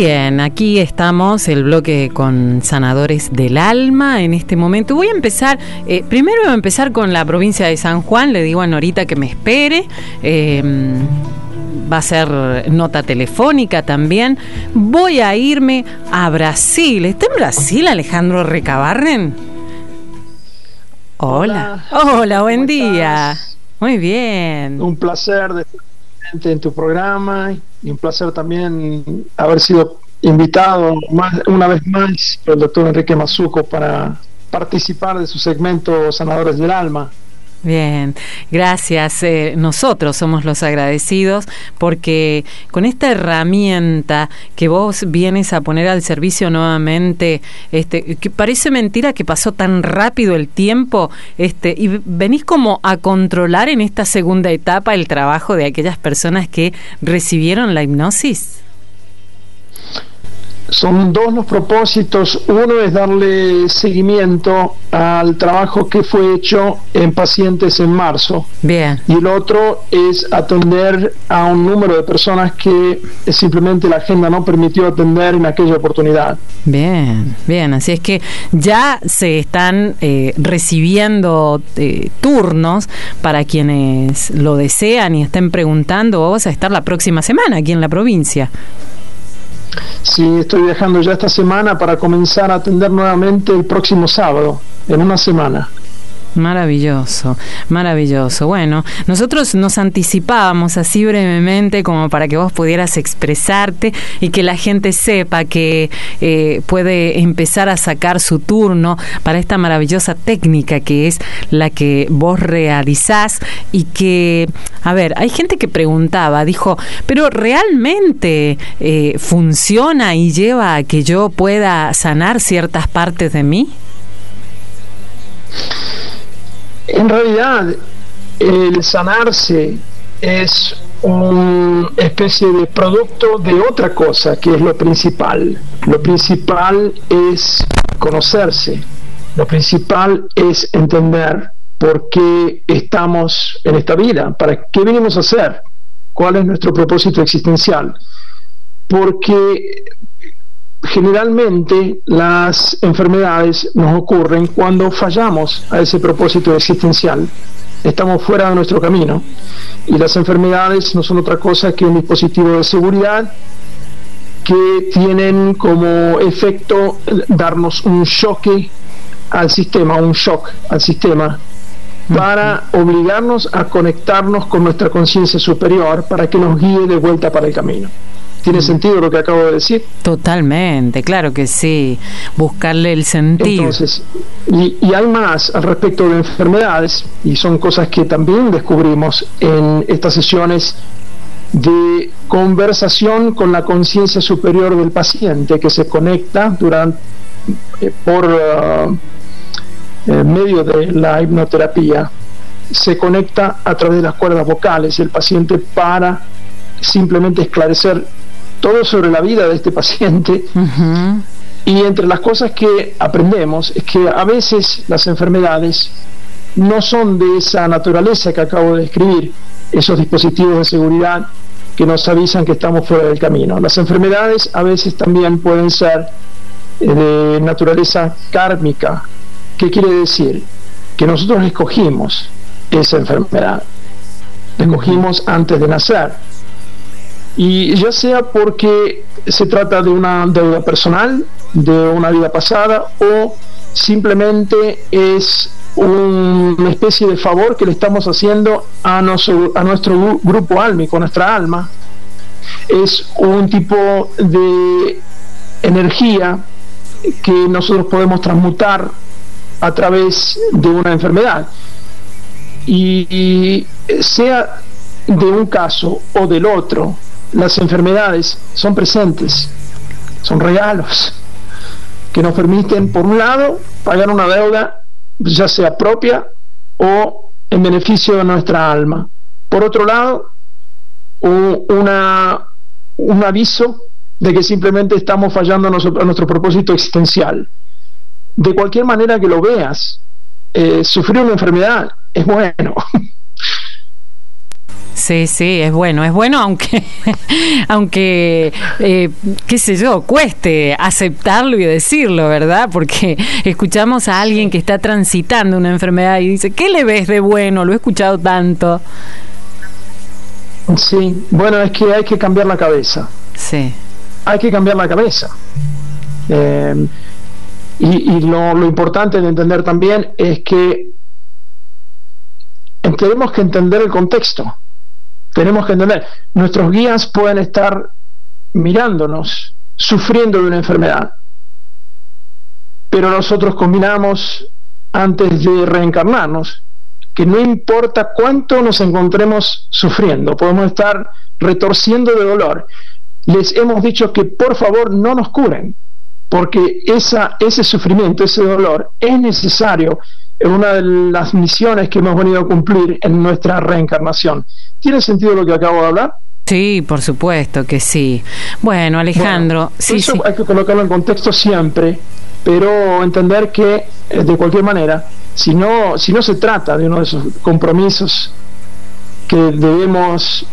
Bien, aquí estamos, el bloque con sanadores del alma en este momento. Voy a empezar, primero voy a empezar con la provincia de San Juan. Le digo a Norita que me espere. Va a ser nota telefónica también. Voy a irme a Brasil. ¿Está en Brasil Alejandro Recabarren? Hola. Hola, buen día. Estás? Muy bien. Un placer de estar en tu programa y un placer también haber sido invitado una vez más por el doctor Enrique Mazzuco para participar de su segmento Sanadores del Alma. Bien, gracias. Nosotros somos los agradecidos porque con esta herramienta que vos vienes a poner al servicio nuevamente, que parece mentira que pasó tan rápido el tiempo, y venís como a controlar en esta segunda etapa el trabajo de aquellas personas que recibieron la hipnosis. Son dos los propósitos. Uno es darle seguimiento al trabajo que fue hecho en pacientes en marzo. Bien. Y el otro es atender a un número de personas que simplemente la agenda no permitió atender en aquella oportunidad. Bien, bien. Así es que ya se están recibiendo turnos para quienes lo desean y estén preguntando. Vos a estar la próxima semana aquí en la provincia. Sí, estoy viajando ya esta semana para comenzar a atender nuevamente el próximo sábado, en una semana. Maravilloso, maravilloso. Bueno, nosotros nos anticipábamos así brevemente como para que vos pudieras expresarte y que la gente sepa que puede empezar a sacar su turno para esta maravillosa técnica que es la que vos realizás y que, a ver, hay gente que preguntaba, dijo, pero ¿realmente funciona y lleva a que yo pueda sanar ciertas partes de mí? En realidad, el sanarse es una especie de producto de otra cosa, que es lo principal. Lo principal es conocerse. Lo principal es entender por qué estamos en esta vida, para qué venimos a hacer, cuál es nuestro propósito existencial. Porque generalmente las enfermedades nos ocurren cuando fallamos a ese propósito existencial. Estamos fuera de nuestro camino y las enfermedades no son otra cosa que un dispositivo de seguridad que tienen como efecto darnos un choque al sistema, un shock al sistema, para obligarnos a conectarnos con nuestra conciencia superior para que nos guíe de vuelta para el camino. ¿Tiene sentido lo que acabo de decir? Totalmente, claro que sí. Buscarle el sentido. Entonces, y hay más al respecto de enfermedades, y son cosas que también descubrimos en estas sesiones de conversación con la conciencia superior del paciente, que se conecta por medio de la hipnoterapia, se conecta a través de las cuerdas vocales el paciente para simplemente esclarecer todo sobre la vida de este paciente. Uh-huh. Y entre las cosas que aprendemos es que a veces las enfermedades no son de esa naturaleza que acabo de describir, esos dispositivos de seguridad que nos avisan que estamos fuera del camino. Las enfermedades a veces también pueden ser de naturaleza kármica. ¿Qué quiere decir? Que nosotros escogimos esa enfermedad, la escogimos antes de nacer. Y ya sea porque se trata de una deuda personal, de una vida pasada, o simplemente es una especie de favor que le estamos haciendo a nuestro grupo álmico, a nuestra alma. Es un tipo de energía que nosotros podemos transmutar a través de una enfermedad. Y sea de un caso o del otro, las enfermedades son presentes, son regalos que nos permiten, por un lado, pagar una deuda, ya sea propia o en beneficio de nuestra alma. Por otro lado, un aviso de que simplemente estamos fallando a nuestro propósito existencial. De cualquier manera que lo veas, sufrir una enfermedad es bueno. Sí, sí, es bueno, aunque qué sé yo, cueste aceptarlo y decirlo, ¿verdad? Porque escuchamos a alguien que está transitando una enfermedad y dice, ¿qué le ves de bueno? Lo he escuchado tanto. Sí, bueno, es que hay que cambiar la cabeza. Sí. Hay que cambiar la cabeza. Y lo importante de entender también es que tenemos que entender el contexto. Tenemos que entender, nuestros guías pueden estar mirándonos, sufriendo de una enfermedad, pero nosotros combinamos antes de reencarnarnos, que no importa cuánto nos encontremos sufriendo, podemos estar retorciendo de dolor. Les hemos dicho que por favor no nos curen, porque ese sufrimiento, ese dolor es necesario en una de las misiones que hemos venido a cumplir en nuestra reencarnación. ¿Tiene sentido lo que acabo de hablar? Sí, por supuesto que sí. Bueno, Alejandro, eso sí. Hay que colocarlo en contexto siempre, pero entender que de cualquier manera, si no se trata de uno de esos compromisos que debemos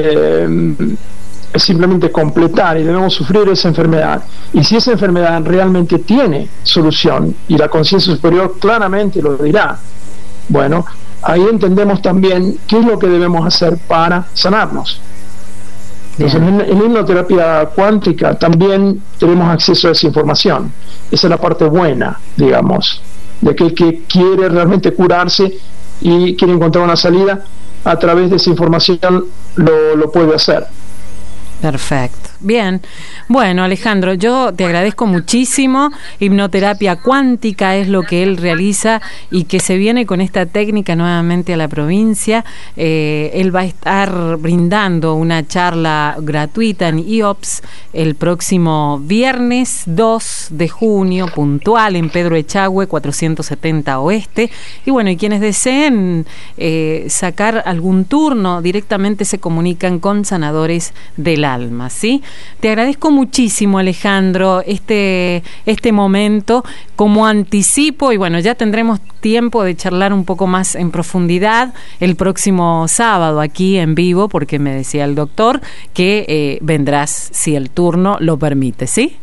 simplemente completar y debemos sufrir esa enfermedad, y si esa enfermedad realmente tiene solución y la conciencia superior claramente lo dirá, bueno, ahí entendemos también qué es lo que debemos hacer para sanarnos. Entonces, en hipnoterapia cuántica también tenemos acceso a esa información. Esa es la parte buena, digamos, de aquel que quiere realmente curarse y quiere encontrar una salida, a través de esa información lo puede hacer. Perfecto. Bien. Bueno, Alejandro, yo te agradezco muchísimo. Hipnoterapia cuántica es lo que él realiza y que se viene con esta técnica nuevamente a la provincia. Él va a estar brindando una charla gratuita en IOPS el próximo viernes 2 de junio, puntual, en Pedro Echagüe, 470 Oeste. Y bueno, y quienes deseen sacar algún turno, directamente se comunican con Sanadores del Alma, ¿sí? Te agradezco muchísimo, Alejandro, este momento como anticipo, y bueno, ya tendremos tiempo de charlar un poco más en profundidad el próximo sábado aquí en vivo, porque me decía el doctor que vendrás si el turno lo permite, ¿sí?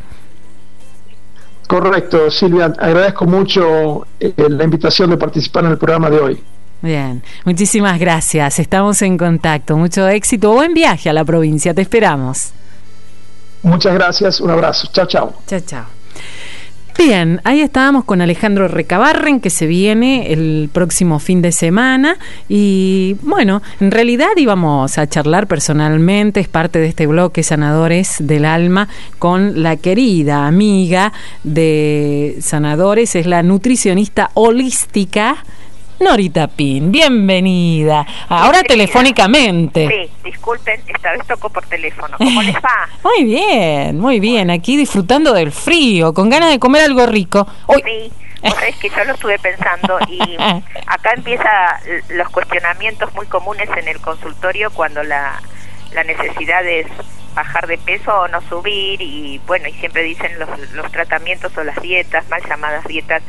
Correcto, Silvia, agradezco mucho la invitación de participar en el programa de hoy. Bien, muchísimas gracias, estamos en contacto, mucho éxito, buen viaje a la provincia, te esperamos. Muchas gracias, un abrazo, chao, chao. Chao, chao. Bien, ahí estábamos con Alejandro Recabarren, que se viene el próximo fin de semana, y bueno, en realidad íbamos a charlar personalmente, es parte de este bloque Sanadores del Alma, con la querida amiga de Sanadores, es la nutricionista holística Norita Pin. Bienvenida. Ahora telefónicamente. Sí, disculpen, esta vez tocó por teléfono. ¿Cómo les va? Muy bien. Aquí disfrutando del frío, con ganas de comer algo rico. Uy. Sí, es que yo lo estuve pensando y acá empiezan los cuestionamientos muy comunes en el consultorio cuando la necesidad es bajar de peso o no subir, y bueno, y siempre dicen los tratamientos o las dietas, mal llamadas dietas,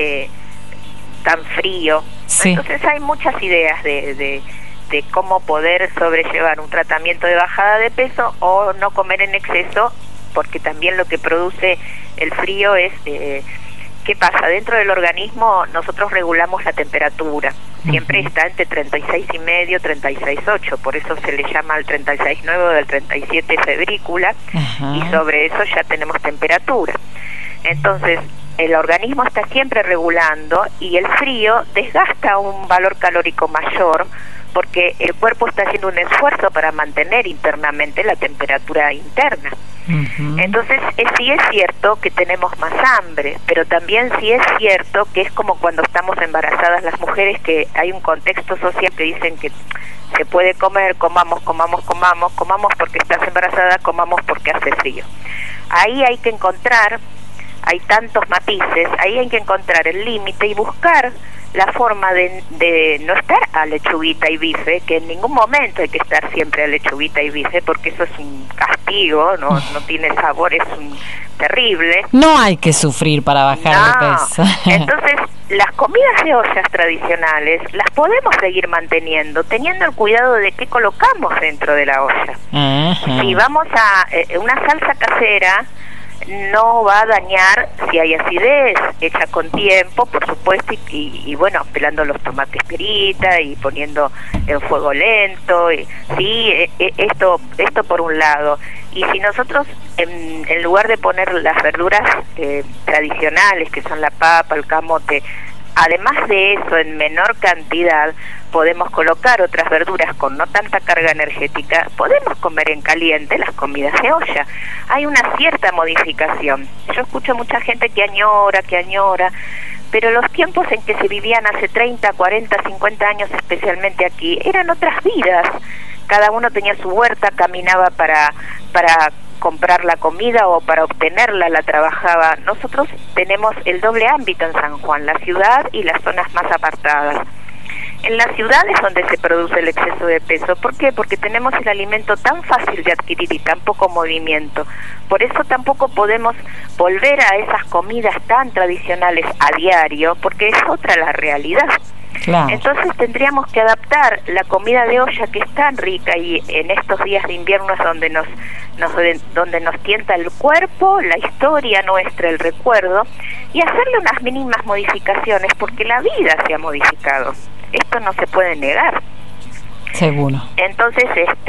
tan frío. Sí. Entonces hay muchas ideas de cómo poder sobrellevar un tratamiento de bajada de peso o no comer en exceso, porque también lo que produce el frío es ¿qué pasa? Dentro del organismo nosotros regulamos la temperatura, siempre está entre 36,5 y 36,8, por eso se le llama al 36,9 o del 37 febrícula. Ajá. Y sobre eso ya tenemos temperatura. Entonces el organismo está siempre regulando, y el frío desgasta un valor calórico mayor porque el cuerpo está haciendo un esfuerzo para mantener internamente la temperatura interna. Uh-huh. Entonces sí es cierto que tenemos más hambre, pero también sí es cierto que es como cuando estamos embarazadas las mujeres, que hay un contexto social que dicen que se puede comer, comamos porque estás embarazada, comamos porque hace frío. Ahí hay que encontrar, hay tantos matices, ahí hay que encontrar el límite y buscar la forma de no estar a lechuguita y bife, que en ningún momento hay que estar siempre a lechuguita y bife, porque eso es un castigo, no tiene sabor, es terrible. No hay que sufrir para bajar de peso. Entonces, las comidas de ollas tradicionales las podemos seguir manteniendo, teniendo el cuidado de qué colocamos dentro de la olla. Ajá. Si vamos a una salsa casera, no va a dañar si hay acidez, hecha con tiempo, por supuesto, y bueno, pelando los tomates perita y poniendo en fuego lento, esto por un lado. Y si nosotros, en lugar de poner las verduras tradicionales, que son la papa, el camote, además de eso, en menor cantidad, podemos colocar otras verduras con no tanta carga energética, podemos comer en caliente las comidas de olla. Hay una cierta modificación. Yo escucho mucha gente que añora, pero los tiempos en que se vivían hace 30, 40, 50 años, especialmente aquí, eran otras vidas. Cada uno tenía su huerta, caminaba para comprar la comida o para obtenerla, la trabajaba. Nosotros tenemos el doble ámbito en San Juan, la ciudad y las zonas más apartadas. En la ciudad es donde se produce el exceso de peso. ¿Por qué? Porque tenemos el alimento tan fácil de adquirir y tan poco movimiento. Por eso tampoco podemos volver a esas comidas tan tradicionales a diario, porque es otra la realidad. Claro. Entonces tendríamos que adaptar la comida de olla, que es tan rica, y en estos días de invierno es donde nos tienta el cuerpo, la historia nuestra, el recuerdo, y hacerle unas mínimas modificaciones, porque la vida se ha modificado. Esto no se puede negar. Seguro. Entonces,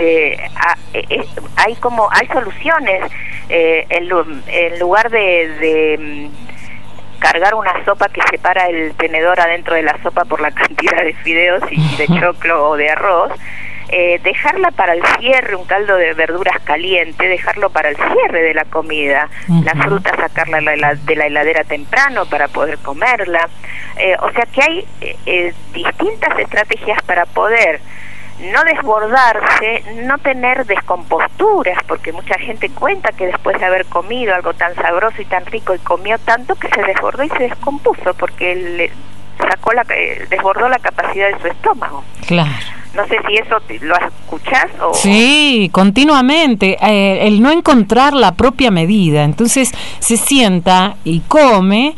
hay soluciones. En lugar de cargar una sopa que separa el tenedor adentro de la sopa por la cantidad de fideos y de choclo o de arroz, dejarla para el cierre, un caldo de verduras caliente, dejarlo para el cierre de la comida, la fruta sacarla de la heladera temprano para poder comerla. O sea que hay distintas estrategias para poder no desbordarse, no tener descomposturas, porque mucha gente cuenta que después de haber comido algo tan sabroso y tan rico y comió tanto que se desbordó y se descompuso porque desbordó la capacidad de su estómago. Claro. No sé si eso lo escuchás o... Sí, continuamente. El no encontrar la propia medida. Entonces se sienta y come,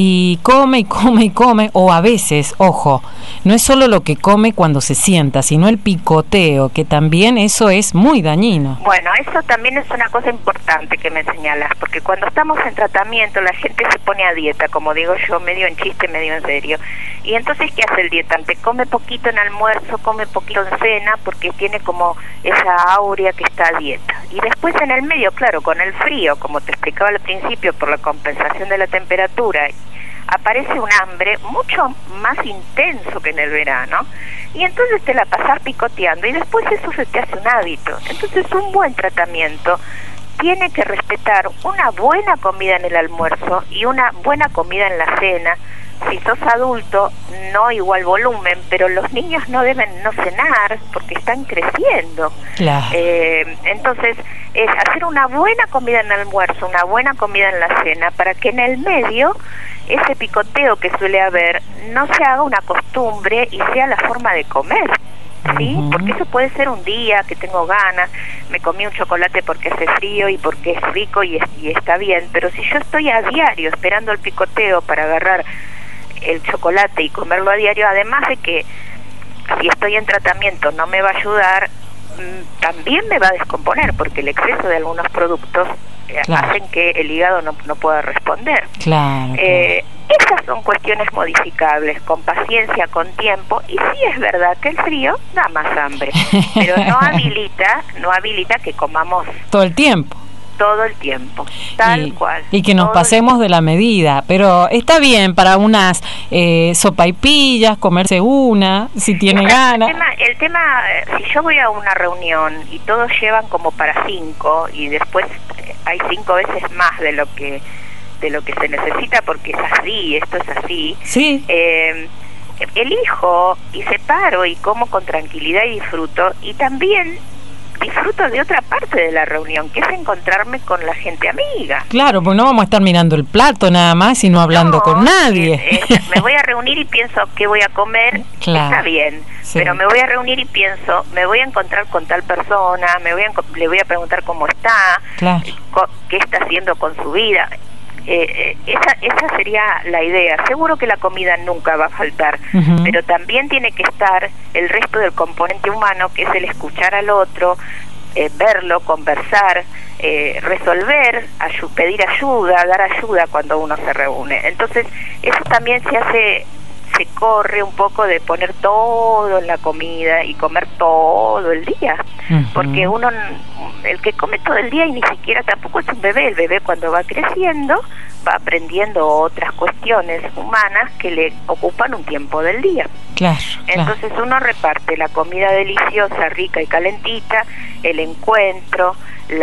o a veces, ojo, no es solo lo que come cuando se sienta, sino el picoteo, que también eso es muy dañino. Bueno, eso también es una cosa importante que me señalas, porque cuando estamos en tratamiento la gente se pone a dieta, como digo yo, medio en chiste, medio en serio. Y entonces, ¿qué hace el dietante? Come poquito en almuerzo, come poquito en cena, porque tiene como esa aurea que está a dieta. Y después en el medio, claro, con el frío, como te explicaba al principio, por la compensación de la temperatura, aparece un hambre mucho más intenso que en el verano, y entonces te la pasas picoteando, y después eso se te hace un hábito. Entonces un buen tratamiento tiene que respetar una buena comida en el almuerzo y una buena comida en la cena. Si sos adulto, no igual volumen, pero los niños no deben no cenar porque están creciendo. Claro. Entonces, es hacer una buena comida en el almuerzo, una buena comida en la cena, para que en el medio ese picoteo que suele haber no se haga una costumbre y sea la forma de comer. ¿Sí? Porque eso puede ser un día que tengo ganas, me comí un chocolate porque hace frío y porque es rico y está bien, pero si yo estoy a diario esperando el picoteo para agarrar el chocolate y comerlo a diario, además de que si estoy en tratamiento no me va a ayudar, también me va a descomponer, porque el exceso de algunos productos hacen que el hígado no pueda responder. Claro. Esas son cuestiones modificables, con paciencia, con tiempo, y sí es verdad que el frío da más hambre, pero no habilita que comamos todo el tiempo. Todo el tiempo, tal cual. Y que nos pasemos de la medida, pero está bien para unas sopaipillas, comerse una, si tiene ganas. El tema, si yo voy a una reunión y todos llevan como para 5, y después hay 5 veces más de lo que se necesita, porque es así, esto es así. Sí. Elijo y separo y como con tranquilidad y disfruto, y también disfruto de otra parte de la reunión, que es encontrarme con la gente amiga. Claro, pues no vamos a estar mirando el plato nada más, sino hablando con nadie. Me voy a reunir y pienso qué voy a comer, claro, está bien, sí, pero me voy a reunir y pienso, me voy a encontrar con tal persona, le voy a preguntar cómo está, claro, qué está haciendo con su vida. esa sería la idea. Seguro que la comida nunca va a faltar, pero también tiene que estar el resto del componente humano, que es el escuchar al otro, verlo, conversar, resolver, pedir ayuda, dar ayuda cuando uno se reúne. Entonces eso también se corre un poco de poner todo en la comida y comer todo el día, porque uno, el que come todo el día y ni siquiera tampoco es un bebé. El bebé, cuando va creciendo, va aprendiendo otras cuestiones humanas que le ocupan un tiempo del día. Claro. Entonces uno reparte la comida deliciosa, rica y calentita, el encuentro,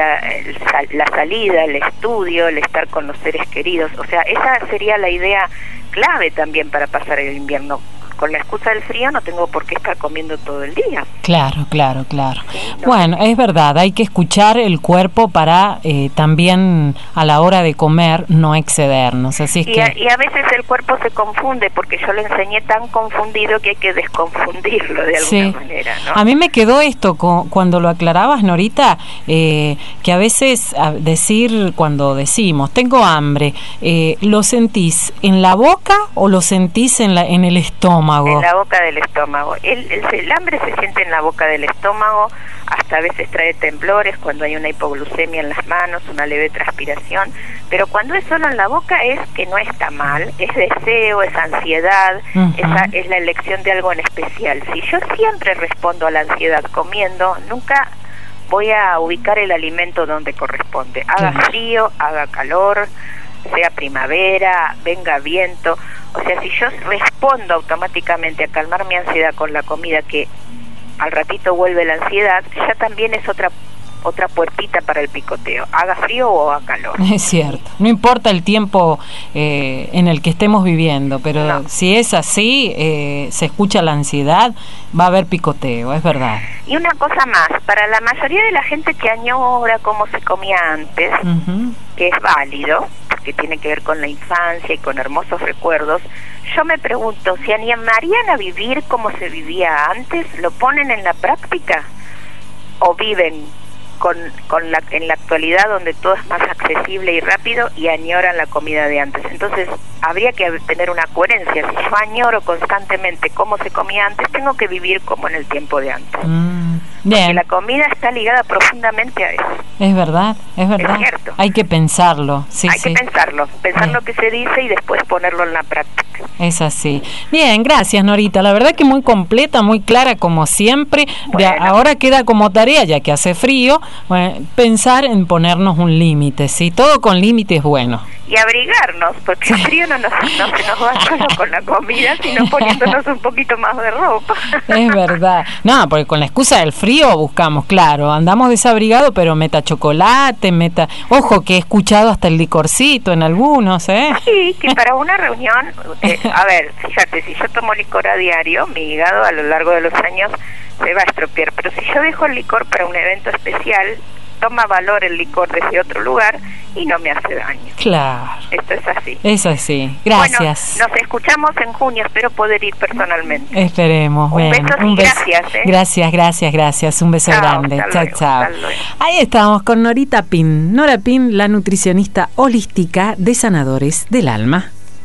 la salida, el estudio, el estar con los seres queridos. O sea, esa sería la idea clave también para pasar el invierno. Con la excusa del frío no tengo por qué estar comiendo todo el día. Claro. Sí, no. Bueno, es verdad, hay que escuchar el cuerpo para también a la hora de comer no excedernos. Así es y a veces el cuerpo se confunde, porque yo le enseñé tan confundido que hay que desconfundirlo de alguna manera, ¿no? A mí me quedó esto cuando lo aclarabas, Norita, que a veces cuando decimos tengo hambre, ¿lo sentís en la boca o lo sentís en el estómago? En la boca del estómago. El hambre se siente en la boca del estómago, hasta a veces trae temblores cuando hay una hipoglucemia en las manos, una leve transpiración, pero cuando es solo en la boca es que no está mal, es deseo, es ansiedad, esa es la elección de algo en especial. Si yo siempre respondo a la ansiedad comiendo, nunca voy a ubicar el alimento donde corresponde, haga frío, haga calor, sea primavera, venga viento. O sea, si yo respondo automáticamente a calmar mi ansiedad con la comida, que al ratito vuelve la ansiedad, ya también es otra puertita para el picoteo, haga frío o haga calor. Es cierto, no importa el tiempo en el que estemos viviendo, pero si es así, se escucha la ansiedad, va a haber picoteo, es verdad. Y una cosa más, para la mayoría de la gente que añora cómo se comía antes, que es válido, que tiene que ver con la infancia y con hermosos recuerdos, yo me pregunto, ¿se animarían a vivir como se vivía antes? ¿Lo ponen en la práctica? ¿O viven en la actualidad, donde todo es más accesible y rápido, y añoran la comida de antes? Entonces habría que tener una coherencia. Si yo añoro constantemente cómo se comía antes, tengo que vivir como en el tiempo de antes. Porque la comida está ligada profundamente a eso. Es verdad. Es cierto. Hay que pensarlo. Hay que pensar lo que se dice y después ponerlo en la práctica. Es así. Bien, gracias, Norita. La verdad que muy completa, muy clara como siempre. Bueno. Ahora queda como tarea, ya que hace frío, pensar en ponernos un límite, ¿sí? Todo con límite es bueno. Y abrigarnos, porque el frío no se nos va solo con la comida, sino poniéndonos un poquito más de ropa. Es verdad. No, porque con la excusa del frío buscamos, claro, andamos desabrigados, pero meta chocolate, Ojo, que he escuchado hasta el licorcito en algunos, ¿eh? Sí, que para una reunión, a ver, fíjate, si yo tomo licor a diario, mi hígado a lo largo de los años se va a estropear, pero si yo dejo el licor para un evento especial, toma valor el licor desde otro lugar y no me hace daño. Claro. Esto es así. Es así. Gracias. Bueno, nos escuchamos en junio, espero poder ir personalmente. Esperemos. Un beso y gracias. Gracias. Un beso grande. Chao. Ahí estamos con Norita Pin. Nora Pin, la nutricionista holística de Sanadores del Alma.